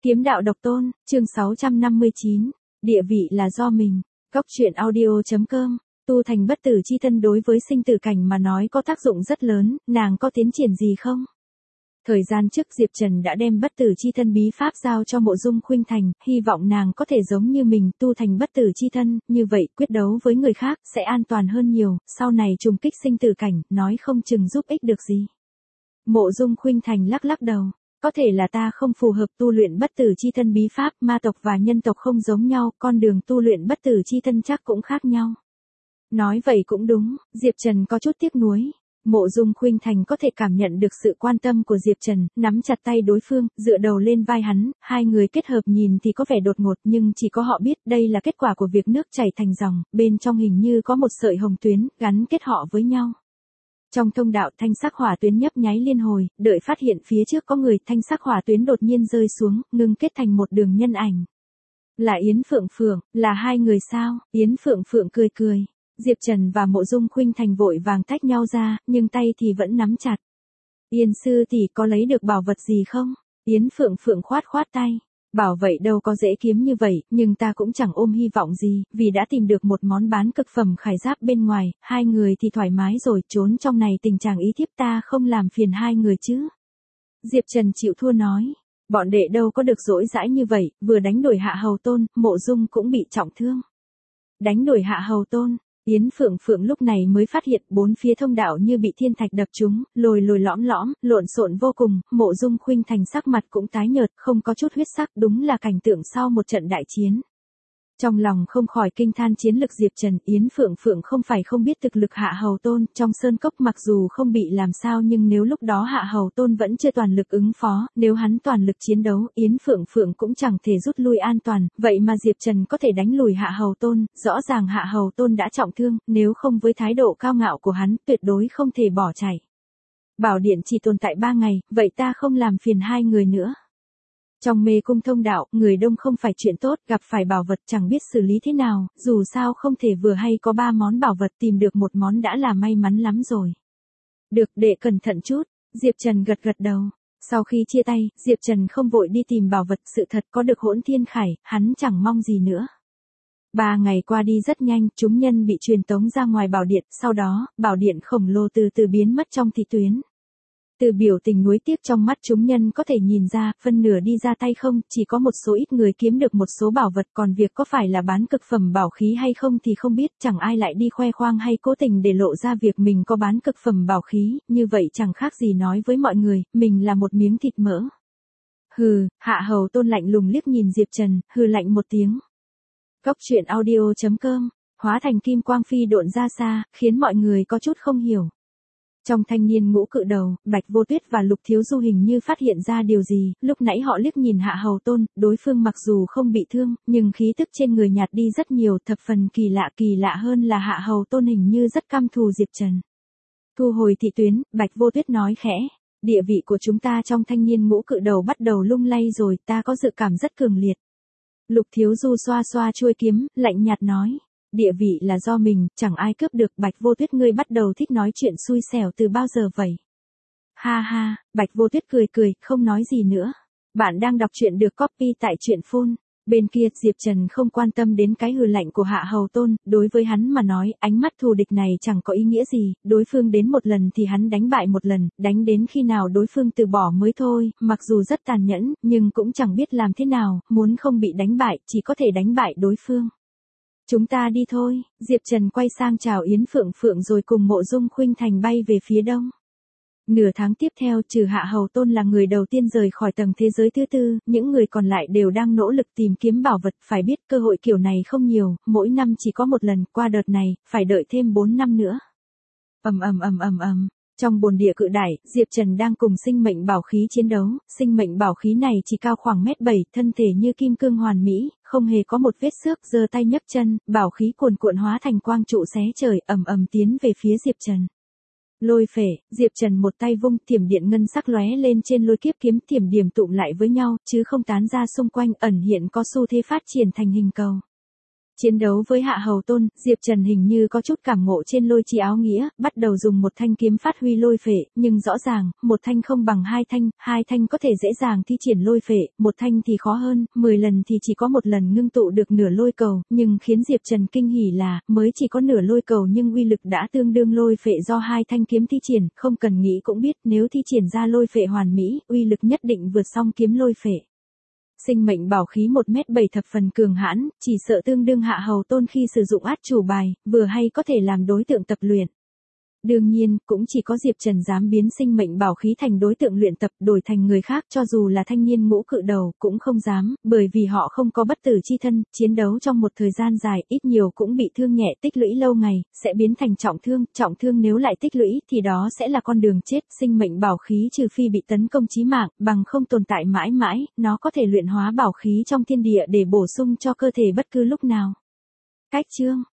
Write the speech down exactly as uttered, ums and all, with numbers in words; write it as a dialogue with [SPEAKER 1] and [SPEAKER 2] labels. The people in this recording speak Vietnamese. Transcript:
[SPEAKER 1] Kiếm đạo độc tôn, chương sáu trăm năm mươi chín, địa vị là do mình. Góc truyện audio.com, tu thành bất tử chi thân đối với sinh tử cảnh mà nói có tác dụng rất lớn, nàng có tiến triển gì không? Thời gian trước Diệp Trần đã đem bất tử chi thân bí pháp giao cho Mộ Dung Khuynh Thành, hy vọng nàng có thể giống như mình tu thành bất tử chi thân, như vậy quyết đấu với người khác sẽ an toàn hơn nhiều, sau này trùng kích sinh tử cảnh, nói không chừng giúp ích được gì. Mộ Dung Khuynh Thành lắc lắc đầu. Có thể là ta không phù hợp tu luyện bất tử chi thân bí pháp, ma tộc và nhân tộc không giống nhau, con đường tu luyện bất tử chi thân chắc cũng khác nhau. Nói vậy cũng đúng, Diệp Trần có chút tiếc nuối. Mộ Dung Khuynh Thành có thể cảm nhận được sự quan tâm của Diệp Trần, nắm chặt tay đối phương, dựa đầu lên vai hắn, hai người kết hợp nhìn thì có vẻ đột ngột nhưng chỉ có họ biết đây là kết quả của việc nước chảy thành dòng, bên trong hình như có một sợi hồng tuyến, gắn kết họ với nhau. Trong thông đạo thanh sắc hỏa tuyến nhấp nháy liên hồi, đợi phát hiện phía trước có người, thanh sắc hỏa tuyến đột nhiên rơi xuống, ngưng kết thành một đường nhân ảnh. Là Yến Phượng Phượng, là hai người sao? Yến Phượng Phượng cười cười. Diệp Trần và Mộ Dung Khuynh Thành vội vàng tách nhau ra, nhưng tay thì vẫn nắm chặt. Yên sư tỷ có lấy được bảo vật gì không? Yến Phượng Phượng khoát khoát tay. Bảo vậy đâu có dễ kiếm như vậy, nhưng ta cũng chẳng ôm hy vọng gì, vì đã tìm được một món bán cực phẩm khải giáp bên ngoài, hai người thì thoải mái rồi, trốn trong này tình trạng ý thiếp ta không làm phiền hai người chứ. Diệp Trần chịu thua nói, bọn đệ đâu có được dỗi dãi như vậy, vừa đánh đuổi Hạ Hầu Tôn, Mộ Dung cũng bị trọng thương. Đánh đuổi Hạ Hầu Tôn. Yến Phượng Phượng lúc này mới phát hiện bốn phía thông đạo như bị thiên thạch đập trúng, lồi lồi lõm lõm, lộn xộn vô cùng, Mộ Dung Khuynh Thành sắc mặt cũng tái nhợt, không có chút huyết sắc, đúng là cảnh tượng sau một trận đại chiến. Trong lòng không khỏi kinh than chiến lực Diệp Trần, Yến Phượng Phượng không phải không biết thực lực Hạ Hầu Tôn, trong sơn cốc mặc dù không bị làm sao nhưng nếu lúc đó Hạ Hầu Tôn vẫn chưa toàn lực ứng phó, nếu hắn toàn lực chiến đấu, Yến Phượng Phượng cũng chẳng thể rút lui an toàn, vậy mà Diệp Trần có thể đánh lùi Hạ Hầu Tôn, rõ ràng Hạ Hầu Tôn đã trọng thương, nếu không với thái độ cao ngạo của hắn, tuyệt đối không thể bỏ chạy. Bảo điện chỉ tồn tại ba ngày, vậy ta không làm phiền hai người nữa. Trong mê cung thông đạo, người đông không phải chuyện tốt, gặp phải bảo vật chẳng biết xử lý thế nào, dù sao không thể vừa hay có ba món bảo vật tìm được một món đã là may mắn lắm rồi. Được, đệ cẩn thận chút, Diệp Trần gật gật đầu. Sau khi chia tay, Diệp Trần không vội đi tìm bảo vật, sự thật có được Hỗn Thiên Khải, hắn chẳng mong gì nữa. Ba ngày qua đi rất nhanh, chúng nhân bị truyền tống ra ngoài bảo điện, sau đó, bảo điện khổng lồ từ từ biến mất trong thị tuyến. Từ biểu tình nuối tiếc trong mắt chúng nhân có thể nhìn ra, phân nửa đi ra tay không, chỉ có một số ít người kiếm được một số bảo vật, còn việc có phải là bán cực phẩm bảo khí hay không thì không biết, chẳng ai lại đi khoe khoang hay cố tình để lộ ra việc mình có bán cực phẩm bảo khí, như vậy chẳng khác gì nói với mọi người, mình là một miếng thịt mỡ. Hừ, Hạ Hầu Tôn lạnh lùng liếc nhìn Diệp Trần, hừ lạnh một tiếng. Góc truyện audio.com, hóa thành kim quang phi độn ra xa, khiến mọi người có chút không hiểu. Trong thanh niên ngũ cự đầu, Bạch Vô Tuyết và Lục Thiếu Du hình như phát hiện ra điều gì, lúc nãy họ liếc nhìn Hạ Hầu Tôn, đối phương mặc dù không bị thương, nhưng khí tức trên người nhạt đi rất nhiều, thập phần kỳ lạ kỳ lạ hơn là Hạ Hầu Tôn hình như rất căm thù Diệp Trần. Thu hồi thị tuyến, Bạch Vô Tuyết nói khẽ, địa vị của chúng ta trong thanh niên ngũ cự đầu bắt đầu lung lay rồi, ta có dự cảm rất cường liệt. Lục Thiếu Du xoa xoa chuôi kiếm, lạnh nhạt nói. Địa vị là do mình, chẳng ai cướp được. Bạch Vô Tuyết ngươi bắt đầu thích nói chuyện xui xẻo từ bao giờ vậy? Ha ha, Bạch Vô Tuyết cười cười, không nói gì nữa. Bạn đang đọc truyện được copy tại truyện phun. Bên kia, Diệp Trần không quan tâm đến cái hừ lạnh của Hạ Hầu Tôn, đối với hắn mà nói, ánh mắt thù địch này chẳng có ý nghĩa gì, đối phương đến một lần thì hắn đánh bại một lần, đánh đến khi nào đối phương từ bỏ mới thôi, mặc dù rất tàn nhẫn, nhưng cũng chẳng biết làm thế nào, muốn không bị đánh bại, chỉ có thể đánh bại đối phương. Chúng ta đi thôi, Diệp Trần quay sang chào Yến Phượng Phượng rồi cùng Mộ Dung Khuynh Thành bay về phía đông. Nửa tháng tiếp theo, trừ Hạ Hầu Tôn là người đầu tiên rời khỏi tầng thế giới thứ tư, những người còn lại đều đang nỗ lực tìm kiếm bảo vật, phải biết cơ hội kiểu này không nhiều, mỗi năm chỉ có một lần, qua đợt này, phải đợi thêm bốn năm nữa. Ầm ầm ầm ầm ầm. Trong bồn địa cự đại, Diệp Trần đang cùng sinh mệnh bảo khí chiến đấu, sinh mệnh bảo khí này chỉ cao khoảng mét bảy, thân thể như kim cương hoàn mỹ, không hề có một vết xước, giơ tay nhấc chân, bảo khí cuồn cuộn hóa thành quang trụ xé trời, ầm ầm tiến về phía Diệp Trần. Lôi phệ, Diệp Trần một tay vung, thiểm điện ngân sắc lóe lên trên lôi kiếp kiếm, thiểm điểm tụm lại với nhau, chứ không tán ra xung quanh, ẩn hiện có xu thế phát triển thành hình cầu. Chiến đấu với Hạ Hầu Tôn, Diệp Trần hình như có chút cảm ngộ trên lôi chi áo nghĩa, bắt đầu dùng một thanh kiếm phát huy lôi phệ, nhưng rõ ràng, một thanh không bằng hai thanh, hai thanh có thể dễ dàng thi triển lôi phệ, một thanh thì khó hơn, mười lần thì chỉ có một lần ngưng tụ được nửa lôi cầu, nhưng khiến Diệp Trần kinh hỉ là, mới chỉ có nửa lôi cầu nhưng uy lực đã tương đương lôi phệ do hai thanh kiếm thi triển, không cần nghĩ cũng biết nếu thi triển ra lôi phệ hoàn mỹ, uy lực nhất định vượt song kiếm lôi phệ. Sinh mệnh bảo khí một mét bảy thập phần cường hãn, chỉ sợ tương đương Hạ Hầu Tôn khi sử dụng át chủ bài, vừa hay có thể làm đối tượng tập luyện. Đương nhiên, cũng chỉ có Diệp Trần dám biến sinh mệnh bảo khí thành đối tượng luyện tập, đổi thành người khác cho dù là thanh niên ngũ cự đầu, cũng không dám, bởi vì họ không có bất tử chi thân, chiến đấu trong một thời gian dài, ít nhiều cũng bị thương nhẹ, tích lũy lâu ngày, sẽ biến thành trọng thương, trọng thương nếu lại tích lũy, thì đó sẽ là con đường chết, sinh mệnh bảo khí trừ phi bị tấn công chí mạng, bằng không tồn tại mãi mãi, nó có thể luyện hóa bảo khí trong thiên địa để bổ sung cho cơ thể bất cứ lúc nào. Cách chương